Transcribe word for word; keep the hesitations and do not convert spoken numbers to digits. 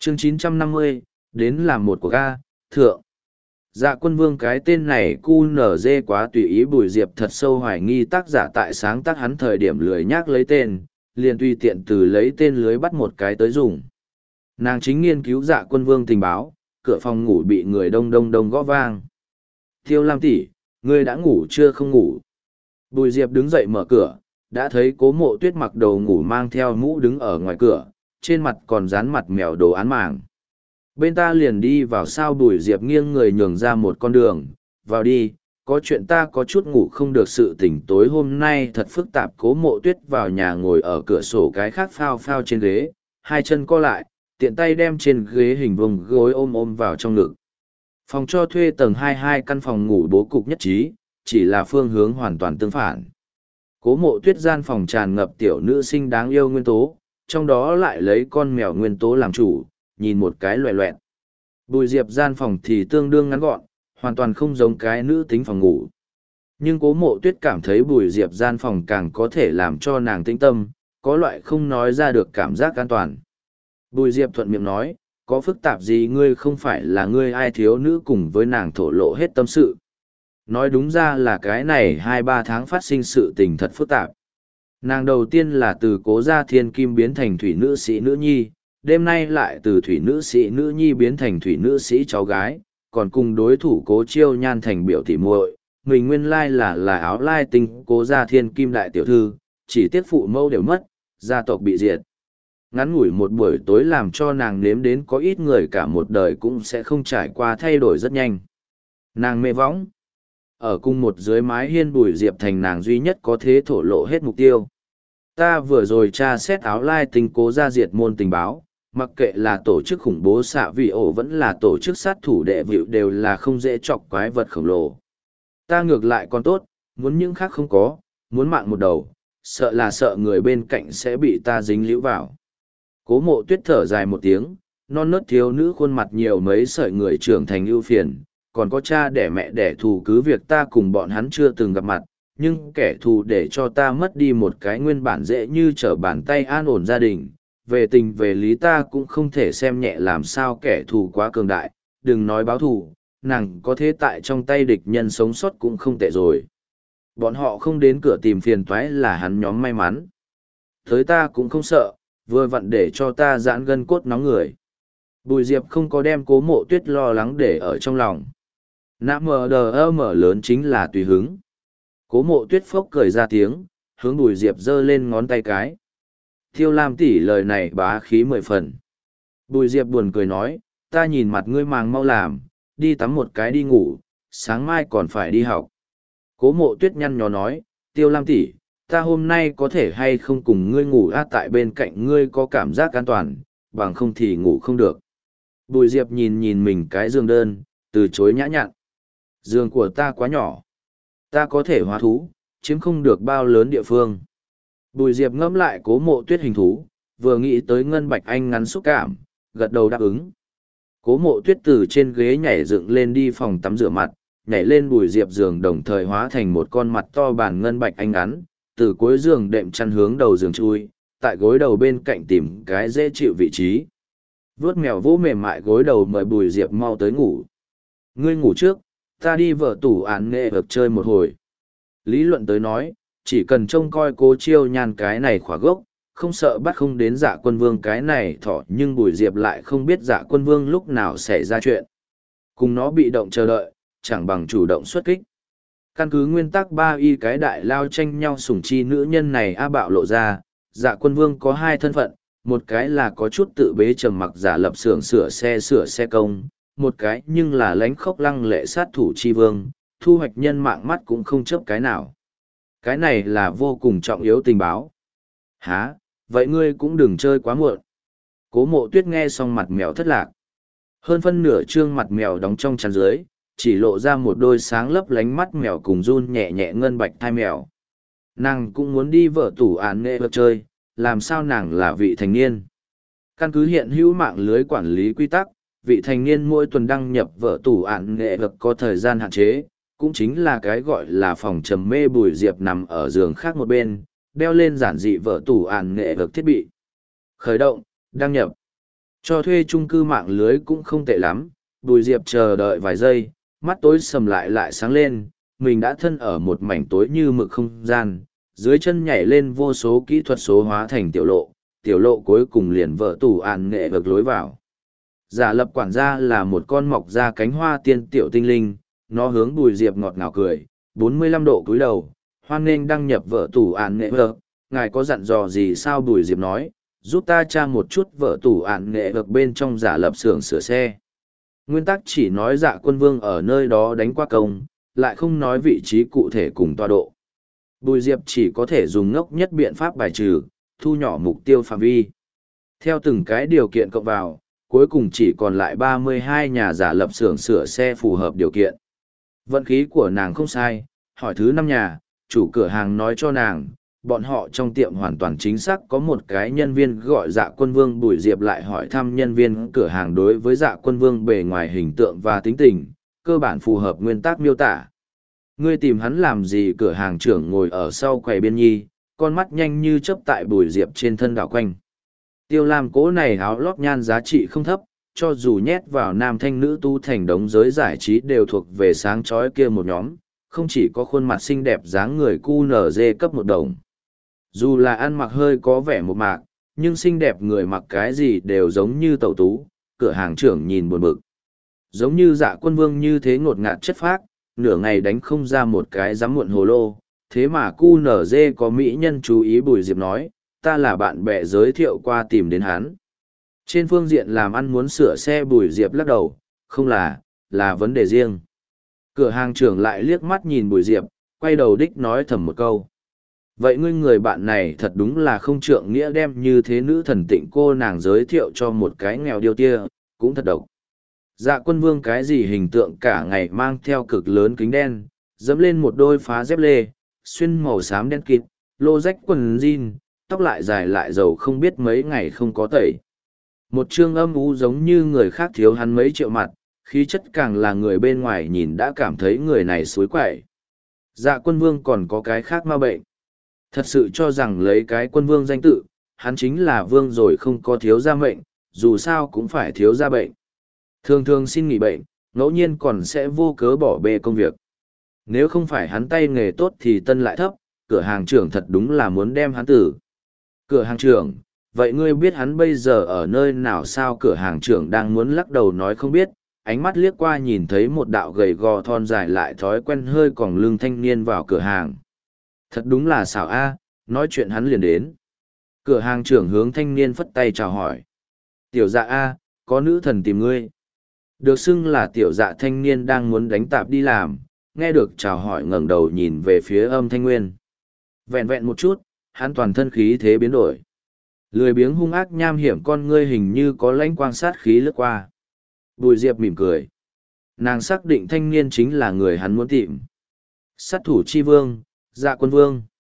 Chương chín trăm năm mươi, đến làm một của ca, thượng. Dạ quân vương cái tên này cu nở dê quá tùy ý. Bùi Diệp thật sâu hoài nghi tác giả tại sáng tác hắn thời điểm lười nhác lấy tên, liền tùy tiện từ lấy tên lưới bắt một cái tới dùng. Nàng chính nghiên cứu dạ quân vương tình báo, cửa phòng ngủ bị người đông đông đông gõ vang. Tiêu Lam tỷ, ngươi đã ngủ chưa không ngủ? Bùi Diệp đứng dậy mở cửa, đã thấy Cố Mộ Tuyết mặc đồ ngủ mang theo mũ đứng ở ngoài cửa, trên mặt còn dán mặt mèo đồ án màng. Bên ta liền đi vào. Sao? Bùi Diệp nghiêng người nhường ra một con đường, vào đi, có chuyện ta có chút ngủ không được. Sự tỉnh tối hôm nay thật phức tạp. Cố Mộ Tuyết vào nhà ngồi ở cửa sổ cái khác phao phao trên ghế, hai chân co lại, tiện tay đem trên ghế hình vuông gối ôm ôm vào trong ngực. Phòng cho thuê tầng hai hai căn phòng ngủ bố cục nhất trí, chỉ là phương hướng hoàn toàn tương phản. Cố Mộ Tuyết gian phòng tràn ngập tiểu nữ sinh đáng yêu nguyên tố, trong đó lại lấy con mèo nguyên tố làm chủ, nhìn một cái loẹ loẹt. Bùi Diệp gian phòng thì tương đương ngắn gọn, hoàn toàn không giống cái nữ tính phòng ngủ. Nhưng Cố Mộ Tuyết cảm thấy Bùi Diệp gian phòng càng có thể làm cho nàng tĩnh tâm, có loại không nói ra được cảm giác an toàn. Bùi Diệp thuận miệng nói, có phức tạp gì? Ngươi không phải là ngươi ai thiếu nữ cùng với nàng thổ lộ hết tâm sự. Nói đúng ra là cái này hai ba tháng phát sinh sự tình thật phức tạp. Nàng đầu tiên là từ Cố gia thiên kim biến thành thủy nữ sĩ nữ nhi, đêm nay lại từ thủy nữ sĩ nữ nhi biến thành thủy nữ sĩ cháu gái, còn cùng đối thủ Cố Chiêu Nhan thành biểu tỉ muội. Mình nguyên lai là là áo lai tinh Cố gia thiên kim đại tiểu thư, chỉ tiếc phụ mẫu đều mất, gia tộc bị diệt. Ngắn ngủi một buổi tối làm cho nàng nếm đến có ít người cả một đời cũng sẽ không trải qua thay đổi rất nhanh. Nàng mê võng. Ở cùng một dưới mái hiên. Bùi Diệp thành nàng duy nhất có thế thổ lộ hết mục tiêu. Ta vừa rồi tra xét áo lai tinh Cố gia diệt môn tình báo, mặc kệ là tổ chức khủng bố xạ vị ổ vẫn là tổ chức sát thủ đệ vịu đều là không dễ chọc quái vật khổng lồ. Ta ngược lại còn tốt, muốn những khác không có, muốn mạng một đầu, sợ là sợ người bên cạnh sẽ bị ta dính líu vào. Cố Mộ Tuyết thở dài một tiếng, non nớt thiếu nữ khuôn mặt nhiều mấy sợi người trưởng thành ưu phiền, còn có cha đẻ mẹ đẻ thù cứ việc ta cùng bọn hắn chưa từng gặp mặt, nhưng kẻ thù để cho ta mất đi một cái nguyên bản dễ như trở bàn tay an ổn gia đình. Về tình về lý ta cũng không thể xem nhẹ làm sao kẻ thù quá cường đại, đừng nói báo thù, nàng có thế tại trong tay địch nhân sống sót cũng không tệ rồi. Bọn họ không đến cửa tìm phiền toái là hắn nhóm may mắn. Tới ta cũng không sợ, vừa vặn để cho ta giãn gân cốt nóng người. Bùi Diệp không có đem Cố Mộ Tuyết lo lắng để ở trong lòng. Nã mờ đờ ơ mở lớn chính là tùy hứng. Cố Mộ Tuyết phốc cười ra tiếng, hướng Bùi Diệp giơ lên ngón tay cái. Tiêu Lam tỷ lời này bá khí mười phần. Bùi Diệp buồn cười nói, ta nhìn mặt ngươi màng mau làm, đi tắm một cái đi ngủ, sáng mai còn phải đi học. Cố Mộ Tuyết nhăn nhó nói, Tiêu Lam tỷ, ta hôm nay có thể hay không cùng ngươi ngủ a tại bên cạnh ngươi có cảm giác an toàn, bằng không thì ngủ không được. Bùi Diệp nhìn nhìn mình cái giường đơn, từ chối nhã nhặn. Giường của ta quá nhỏ. Ta có thể hóa thú, chiếm không được bao lớn địa phương. Bùi Diệp ngẫm lại Cố Mộ Tuyết hình thú, vừa nghĩ tới Ngân Bạch Anh ngắn xúc cảm, gật đầu đáp ứng. Cố Mộ Tuyết từ trên ghế nhảy dựng lên đi phòng tắm rửa mặt, nhảy lên Bùi Diệp giường đồng thời hóa thành một con mặt to bản Ngân Bạch Anh ngắn, từ cuối giường đệm chăn hướng đầu giường chui, tại gối đầu bên cạnh tìm cái dễ chịu vị trí. Vuốt mèo vỗ mềm mại gối đầu mời Bùi Diệp mau tới ngủ. Ngươi ngủ trước, ta đi vợ tủ án nghệ vực chơi một hồi. Lý luận tới nói, chỉ cần trông coi Cố Chiêu Nhan cái này khỏa gốc, không sợ bắt không đến Dạ Quân Vương cái này thỏ, nhưng Bùi Diệp lại không biết Dạ Quân Vương lúc nào xảy ra chuyện. Cùng nó bị động chờ đợi, chẳng bằng chủ động xuất kích. Căn cứ nguyên tắc ba y cái đại lao tranh nhau sủng chi nữ nhân này a bạo lộ ra, Dạ Quân Vương có hai thân phận, một cái là có chút tự bế trầm mặc giả lập xưởng sửa xe sửa xe công, một cái nhưng là lánh khốc lăng lệ sát thủ chi vương, thu hoạch nhân mạng mắt cũng không chấp cái nào. Cái này là vô cùng trọng yếu tình báo. Hả, vậy ngươi cũng đừng chơi quá muộn. Cố Mộ Tuyết nghe xong mặt mèo thất lạc. Hơn phân nửa trương mặt mèo đóng trong chăn dưới, chỉ lộ ra một đôi sáng lấp lánh mắt mèo cùng run nhẹ nhẹ ngân bạch thai mèo. Nàng cũng muốn đi vợ tủ án nghệ vật chơi, làm sao nàng là vị thành niên. Căn cứ hiện hữu mạng lưới quản lý quy tắc, vị thành niên mỗi tuần đăng nhập vợ tủ án nghệ vật có thời gian hạn chế, cũng chính là cái gọi là phòng trầm mê. Bùi Diệp nằm ở giường khác một bên, đeo lên giản dị vợ tủ án nghệ vật thiết bị. Khởi động, đăng nhập. Cho thuê chung cư mạng lưới cũng không tệ lắm, Bùi Diệp chờ đợi vài giây, mắt tối sầm lại lại sáng lên, mình đã thân ở một mảnh tối như mực không gian, dưới chân nhảy lên vô số kỹ thuật số hóa thành tiểu lộ, tiểu lộ cuối cùng liền vỡ tủ ạn nghệ vực lối vào. Giả lập quản gia là một con mọc ra cánh hoa tiên tiểu tinh linh, nó hướng Bùi Diệp ngọt ngào cười, bốn mươi lăm độ cúi đầu, hoan nghênh đăng nhập vợ tủ ạn nghệ vực, ngài có dặn dò gì sao? Bùi Diệp nói, giúp ta tra một chút vợ tủ ạn nghệ vực bên trong giả lập xưởng sửa xe. Nguyên tắc chỉ nói Dạ Quân Vương ở nơi đó đánh qua công, lại không nói vị trí cụ thể cùng tọa độ. Bùi Diệp chỉ có thể dùng ngốc nhất biện pháp bài trừ, thu nhỏ mục tiêu phạm vi. Theo từng cái điều kiện cộng vào, cuối cùng chỉ còn lại ba mươi hai nhà giả lập xưởng sửa xe phù hợp điều kiện. Vận khí của nàng không sai, hỏi thứ năm nhà, chủ cửa hàng nói cho nàng, bọn họ trong tiệm hoàn toàn chính xác có một cái nhân viên gọi Dạ Quân Vương. Bùi Diệp lại hỏi thăm nhân viên cửa hàng đối với Dạ Quân Vương bề ngoài hình tượng và tính tình, cơ bản phù hợp nguyên tắc miêu tả. Ngươi tìm hắn làm gì? Cửa hàng trưởng ngồi ở sau quầy biên nhi, con mắt nhanh như chớp tại Bùi Diệp trên thân đảo quanh. Tiêu Lam cố này áo lót nhan giá trị không thấp, cho dù nhét vào nam thanh nữ tu thành đống giới giải trí đều thuộc về sáng chói kia một nhóm, không chỉ có khuôn mặt xinh đẹp dáng người cu nở dê cấp một đồng. Dù là ăn mặc hơi có vẻ một mạc, nhưng xinh đẹp người mặc cái gì đều giống như tẩu tú, cửa hàng trưởng nhìn buồn bực. Giống như Dạ Quân Vương như thế ngột ngạt chất phác, nửa ngày đánh không ra một cái dám muộn hồ lô, thế mà cu nở dê có mỹ nhân chú ý. Bùi Diệp nói, ta là bạn bè giới thiệu qua tìm đến hắn. Trên phương diện làm ăn muốn sửa xe, Bùi Diệp lắc đầu, không là, là vấn đề riêng. Cửa hàng trưởng lại liếc mắt nhìn Bùi Diệp, quay đầu đích nói thầm một câu. Vậy ngươi người bạn này thật đúng là không trượng nghĩa, đem như thế nữ thần tịnh cô nàng giới thiệu cho một cái nghèo điêu tia, cũng thật độc. Dạ Quân Vương cái gì hình tượng cả ngày mang theo cực lớn kính đen, dẫm lên một đôi phá dép lê, xuyên màu xám đen kịt, lô rách quần jean, tóc lại dài lại dầu không biết mấy ngày không có tẩy. Một trương âm u giống như người khác thiếu hắn mấy triệu mặt, khí chất càng là người bên ngoài nhìn đã cảm thấy người này suối quậy. Dạ Quân Vương còn có cái khác ma bệnh. Thật sự cho rằng lấy cái quân vương danh tự, hắn chính là vương rồi không có thiếu gia mệnh, dù sao cũng phải thiếu gia bệnh. Thường thường xin nghỉ bệnh, ngẫu nhiên còn sẽ vô cớ bỏ bê công việc. Nếu không phải hắn tay nghề tốt thì tân lại thấp, cửa hàng trưởng thật đúng là muốn đem hắn tử. Cửa hàng trưởng, vậy ngươi biết hắn bây giờ ở nơi nào sao? Cửa hàng trưởng đang muốn lắc đầu nói không biết, ánh mắt liếc qua nhìn thấy một đạo gầy gò thon dài lại thói quen hơi còng lưng thanh niên vào cửa hàng. Thật đúng là xảo a, nói chuyện hắn liền đến. Cửa hàng trưởng hướng thanh niên phất tay chào hỏi. Tiểu Dạ a, có nữ thần tìm ngươi. Được xưng là tiểu Dạ thanh niên đang muốn đánh tạp đi làm, nghe được chào hỏi ngẩng đầu nhìn về phía Âm Thanh Nguyên. Vẹn vẹn một chút, hắn toàn thân khí thế biến đổi. Lười biếng hung ác nham hiểm con ngươi hình như có lãnh quang sát khí lướt qua. Bùi Diệp mỉm cười. Nàng xác định thanh niên chính là người hắn muốn tìm. Sát thủ chi vương, Dạ Quân Vương.